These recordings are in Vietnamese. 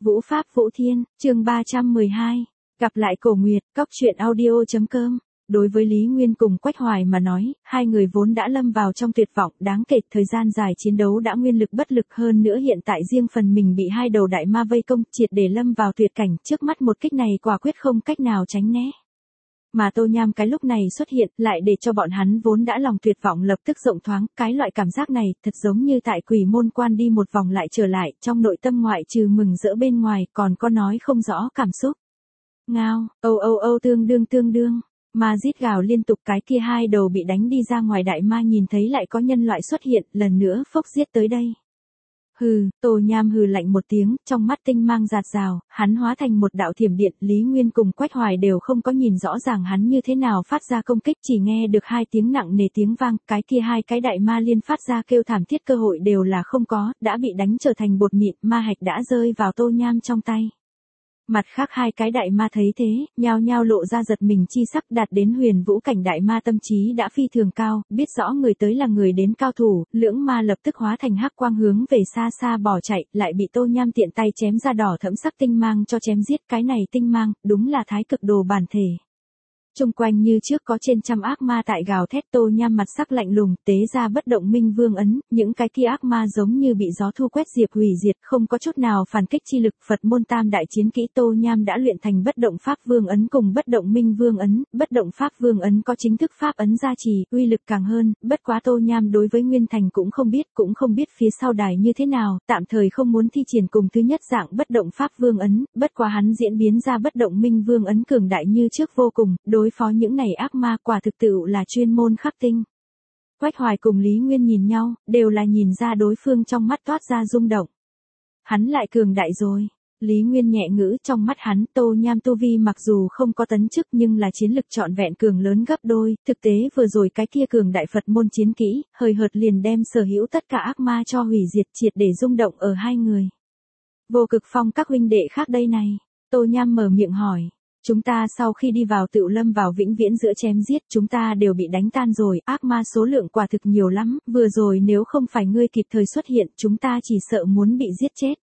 Vũ Pháp Vũ Thiên, chương 312. Gặp lại Cổ Nguyệt, Cóc Truyện Audio.com. Đối với Lý Nguyên cùng Quách Hoài mà nói, hai người vốn đã lâm vào trong tuyệt vọng đáng kể, thời gian dài chiến đấu đã nguyên lực bất lực, hơn nữa hiện tại riêng phần mình bị hai đầu đại ma vây công, triệt để lâm vào tuyệt cảnh, trước mắt một kích này quả quyết không cách nào tránh né. Mà Tô Nham cái lúc này xuất hiện, lại để cho bọn hắn vốn đã lòng tuyệt vọng lập tức rộng thoáng, cái loại cảm giác này, thật giống như tại Quỷ Môn Quan đi một vòng lại trở lại, trong nội tâm ngoại trừ mừng rỡ bên ngoài, còn có nói không rõ cảm xúc. Ngao, âu tương đương, mà rít gào liên tục, cái kia hai đầu bị đánh đi ra ngoài đại ma nhìn thấy lại có nhân loại xuất hiện, lần nữa phốc giết tới đây. Hừ, Tô Nham hừ lạnh một tiếng, trong mắt tinh mang rạt rào, hắn hóa thành một đạo thiểm điện, Lý Nguyên cùng Quách Hoài đều không có nhìn rõ ràng hắn như thế nào phát ra công kích, chỉ nghe được hai tiếng nặng nề tiếng vang, cái kia hai cái đại ma liên phát ra kêu thảm thiết, cơ hội đều là không có, đã bị đánh trở thành bột mịn, ma hạch đã rơi vào Tô Nham trong tay. Mặt khác hai cái đại ma thấy thế, nhao nhao lộ ra giật mình chi sắc, đạt đến huyền vũ cảnh đại ma tâm trí đã phi thường cao, biết rõ người tới là người đến cao thủ, lưỡng ma lập tức hóa thành hắc quang hướng về xa xa bỏ chạy, lại bị Tô Nham tiện tay chém ra đỏ thẫm sắc tinh mang cho chém giết, cái này tinh mang, đúng là thái cực đồ bản thể. Trung quanh như trước có trên trăm ác ma tại gào thét, Tô Nham mặt sắc lạnh lùng, tế ra bất động minh vương ấn, những cái kia ác ma giống như bị gió thu quét diệt hủy diệt, không có chút nào phản kích chi lực. Phật môn tam đại chiến kỹ Tô Nham đã luyện thành bất động pháp vương ấn cùng bất động minh vương ấn, bất động pháp vương ấn có chính thức pháp ấn gia trì, uy lực càng hơn, bất quá Tô Nham đối với Nguyên Thành cũng không biết phía sau đài như thế nào, tạm thời không muốn thi triển cùng thứ nhất dạng bất động pháp vương ấn, bất quá hắn diễn biến ra bất động minh vương ấn cường đại như trước vô cùng, đối phó những này ác ma quả thực tự là chuyên môn khắc tinh. Quách Hoài cùng Lý Nguyên nhìn nhau, đều là nhìn ra đối phương trong mắt toát ra rung động. Hắn lại cường đại rồi. Lý Nguyên nhẹ ngữ, trong mắt hắn Tô Nham tu vi mặc dù không có tấn chức nhưng là chiến lực trọn vẹn cường lớn gấp đôi, thực tế vừa rồi cái kia cường đại Phật môn chiến kỹ, hời hợt liền đem sở hữu tất cả ác ma cho hủy diệt, triệt để rung động ở hai người. Vô Cực Phong các huynh đệ khác đây này, Tô Nham mở miệng hỏi. Chúng ta sau khi đi vào tựu lâm vào vĩnh viễn giữa chém giết, chúng ta đều bị đánh tan rồi, ác ma số lượng quả thực nhiều lắm, vừa rồi nếu không phải ngươi kịp thời xuất hiện, chúng ta chỉ sợ muốn bị giết chết.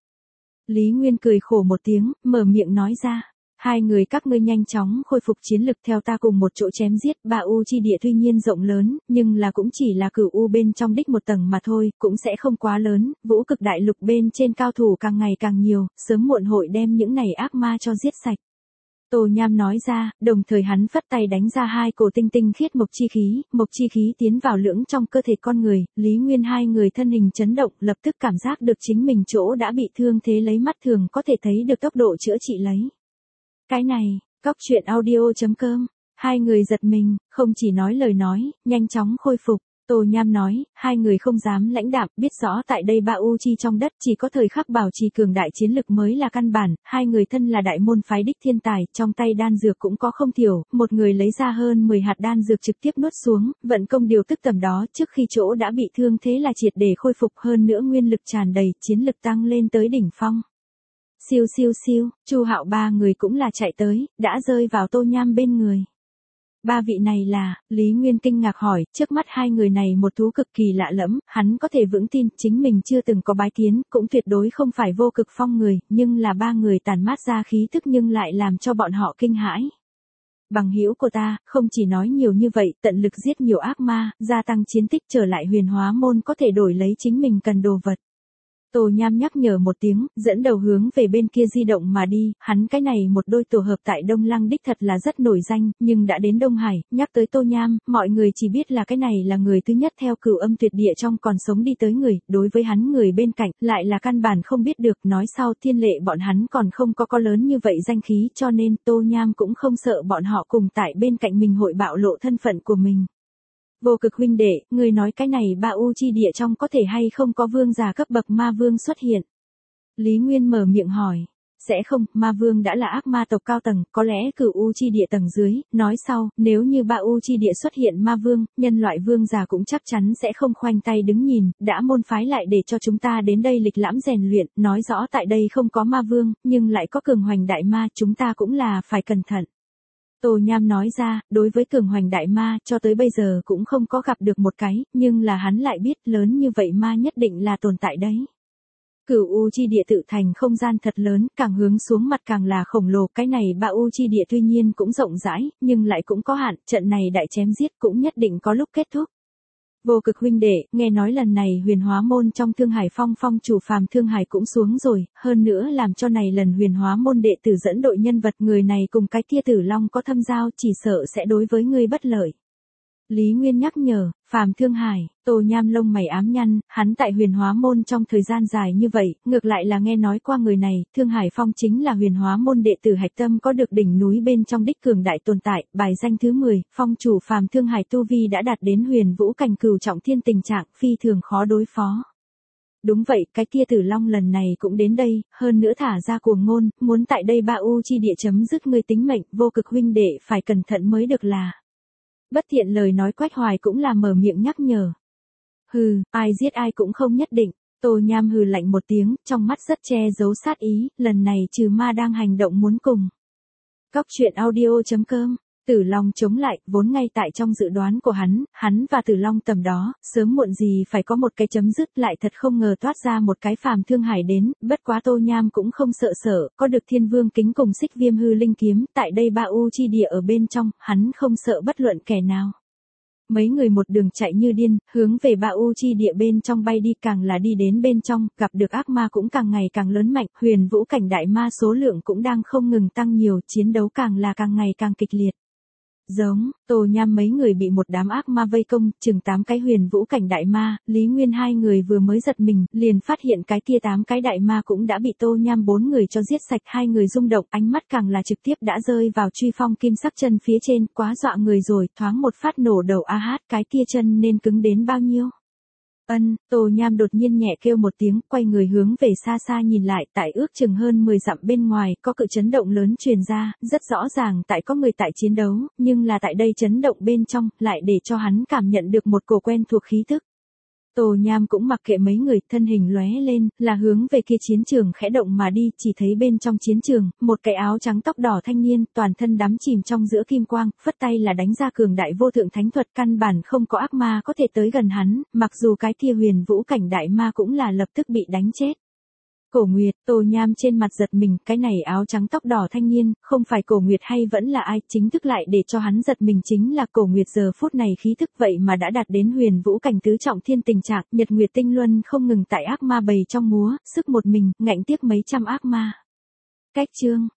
Lý Nguyên cười khổ một tiếng, mở miệng nói ra, hai người các ngươi nhanh chóng khôi phục chiến lực theo ta cùng một chỗ chém giết. Ba U chi địa tuy nhiên rộng lớn, nhưng là cũng chỉ là cửu U bên trong đích một tầng mà thôi, cũng sẽ không quá lớn, vũ cực đại lục bên trên cao thủ càng ngày càng nhiều, sớm muộn hội đem những này ác ma cho giết sạch. Tô Nham nói ra, đồng thời hắn phất tay đánh ra hai cổ tinh khiết mộc chi khí tiến vào lưỡng trong cơ thể con người, Lý Nguyên hai người thân hình chấn động, lập tức cảm giác được chính mình chỗ đã bị thương thế lấy mắt thường có thể thấy được tốc độ chữa trị lấy. Cái này, Cóc Truyện Audio.com, hai người giật mình, không chỉ nói lời nói, nhanh chóng khôi phục. Tô Nham nói, hai người không dám lãnh đạm, biết rõ tại đây Ba U chi trong đất chỉ có thời khắc bảo trì cường đại chiến lực mới là căn bản, hai người thân là đại môn phái đích thiên tài, trong tay đan dược cũng có không thiểu, một người lấy ra hơn 10 hạt đan dược trực tiếp nuốt xuống, vận công điều tức tầm đó, trước khi chỗ đã bị thương thế là triệt để khôi phục, hơn nữa nguyên lực tràn đầy, chiến lực tăng lên tới đỉnh phong. Siêu, Chu Hạo ba người cũng là chạy tới, đã rơi vào Tô Nham bên người. Ba vị này là, Lý Nguyên kinh ngạc hỏi, trước mắt hai người này một thú cực kỳ lạ lẫm, hắn có thể vững tin, chính mình chưa từng có bái kiến, cũng tuyệt đối không phải Vô Cực Phong người, nhưng là ba người tản mát ra khí tức nhưng lại làm cho bọn họ kinh hãi. Bằng hữu của ta, không chỉ nói nhiều như vậy, tận lực giết nhiều ác ma, gia tăng chiến tích trở lại Huyền Hóa Môn có thể đổi lấy chính mình cần đồ vật. Tô Nham nhắc nhở một tiếng, dẫn đầu hướng về bên kia di động mà đi, hắn cái này một đôi tổ hợp tại Đông Lăng đích thật là rất nổi danh, nhưng đã đến Đông Hải, nhắc tới Tô Nham, mọi người chỉ biết là cái này là người thứ nhất theo Cửu Âm Tuyệt Địa trong còn sống đi tới người, đối với hắn người bên cạnh, lại là căn bản không biết được, nói sau Thiên Lệ bọn hắn còn không có lớn như vậy danh khí, cho nên Tô Nham cũng không sợ bọn họ cùng tại bên cạnh mình hội bạo lộ thân phận của mình. Vô Cực huynh đệ, người nói cái này Ba U chi địa trong có thể hay không có vương giả cấp bậc ma vương xuất hiện? Lý Nguyên mở miệng hỏi. Sẽ không, ma vương đã là ác ma tộc cao tầng, có lẽ Cửu U chi địa tầng dưới, nói sau, nếu như Ba U chi địa xuất hiện ma vương, nhân loại vương giả cũng chắc chắn sẽ không khoanh tay đứng nhìn, đã môn phái lại để cho chúng ta đến đây lịch lãm rèn luyện, nói rõ tại đây không có ma vương, nhưng lại có cường hoành đại ma, chúng ta cũng là phải cẩn thận. Tô Nham nói ra, đối với cường hoành đại ma, cho tới bây giờ cũng không có gặp được một cái, nhưng là hắn lại biết lớn như vậy ma nhất định là tồn tại đấy. Cửu U chi địa tự thành không gian thật lớn, càng hướng xuống mặt càng là khổng lồ, cái này Ba U chi địa tuy nhiên cũng rộng rãi, nhưng lại cũng có hạn, trận này đại chém giết cũng nhất định có lúc kết thúc. Vô Cực huynh đệ, nghe nói lần này Huyền Hóa môn trong Thương Hải Phong phong chủ Phàm Thương Hải cũng xuống rồi, hơn nữa làm cho này lần Huyền Hóa môn đệ tử dẫn đội nhân vật, người này cùng cái kia Tử Long có thâm giao, chỉ sợ sẽ đối với ngươi bất lợi. Lý Nguyên nhắc nhở, Phàm Thương Hải, Tô Nham lông mày ám nhăn, hắn tại Huyền Hóa môn trong thời gian dài như vậy, ngược lại là nghe nói qua người này, Thương Hải Phong chính là Huyền Hóa môn đệ tử hạch tâm có được đỉnh núi bên trong đích cường đại tồn tại, bài danh thứ 10, phong chủ Phàm Thương Hải tu vi đã đạt đến Huyền Vũ cảnh cửu trọng thiên tình trạng, phi thường khó đối phó. Đúng vậy, cái kia Tử Long lần này cũng đến đây, hơn nữa thả ra cuồng ngôn, muốn tại đây Ba U chi địa chấm dứt ngươi tính mệnh, Vô Cực huynh đệ phải cẩn thận mới được là. Bất thiện lời nói Quách Hoài cũng là mở miệng nhắc nhở. Hừ, ai giết ai cũng không nhất định. Tô Nham hừ lạnh một tiếng, trong mắt rất che giấu sát ý, lần này trừ ma đang hành động muốn cùng. Cóc truyện audio.com. Tử Long chống lại, vốn ngay tại trong dự đoán của hắn và Tử Long tầm đó, sớm muộn gì phải có một cái chấm dứt, lại thật không ngờ toát ra một cái Phàm Thương Hải đến, bất quá Tô Nham cũng không sợ, có được Thiên Vương kính cùng Xích Viêm hư linh kiếm, tại đây Ba U chi địa ở bên trong, hắn không sợ bất luận kẻ nào. Mấy người một đường chạy như điên, hướng về Ba U chi địa bên trong bay đi, càng là đi đến bên trong, gặp được ác ma cũng càng ngày càng lớn mạnh, Huyền Vũ cảnh đại ma số lượng cũng đang không ngừng tăng nhiều, chiến đấu càng là càng ngày càng kịch liệt. Giống, Tô Nham mấy người bị một đám ác ma vây công, chừng 8 cái Huyền Vũ cảnh đại ma, Lý Nguyên hai người vừa mới giật mình, liền phát hiện cái kia 8 cái đại ma cũng đã bị Tô Nham 4 người cho giết sạch, hai người rung động, ánh mắt càng là trực tiếp đã rơi vào truy phong kim sắc chân phía trên, quá dọa người rồi, thoáng một phát nổ đầu a hát, cái kia chân nên cứng đến bao nhiêu. Tô Nham đột nhiên nhẹ kêu một tiếng, quay người hướng về xa xa nhìn lại, tại ước chừng hơn 10 dặm bên ngoài, có cự chấn động lớn truyền ra, rất rõ ràng tại có người tại chiến đấu, nhưng là tại đây chấn động bên trong, lại để cho hắn cảm nhận được một cổ quen thuộc khí tức. Tô Nham cũng mặc kệ mấy người, thân hình lóe lên, là hướng về kia chiến trường khẽ động mà đi, chỉ thấy bên trong chiến trường, một cái áo trắng tóc đỏ thanh niên, toàn thân đắm chìm trong giữa kim quang, phất tay là đánh ra cường đại vô thượng thánh thuật, căn bản không có ác ma có thể tới gần hắn, mặc dù cái kia Huyền Vũ cảnh đại ma cũng là lập tức bị đánh chết. Cổ Nguyệt, Tô Nham trên mặt giật mình, cái này áo trắng tóc đỏ thanh niên, không phải Cổ Nguyệt hay vẫn là ai, chính thức lại để cho hắn giật mình chính là Cổ Nguyệt giờ phút này khí thức vậy mà đã đạt đến Huyền Vũ cảnh tứ trọng thiên tình trạng, Nhật Nguyệt tinh luân không ngừng tại ác ma bầy trong múa, sức một mình, ngạnh tiếc mấy trăm ác ma. Cách chương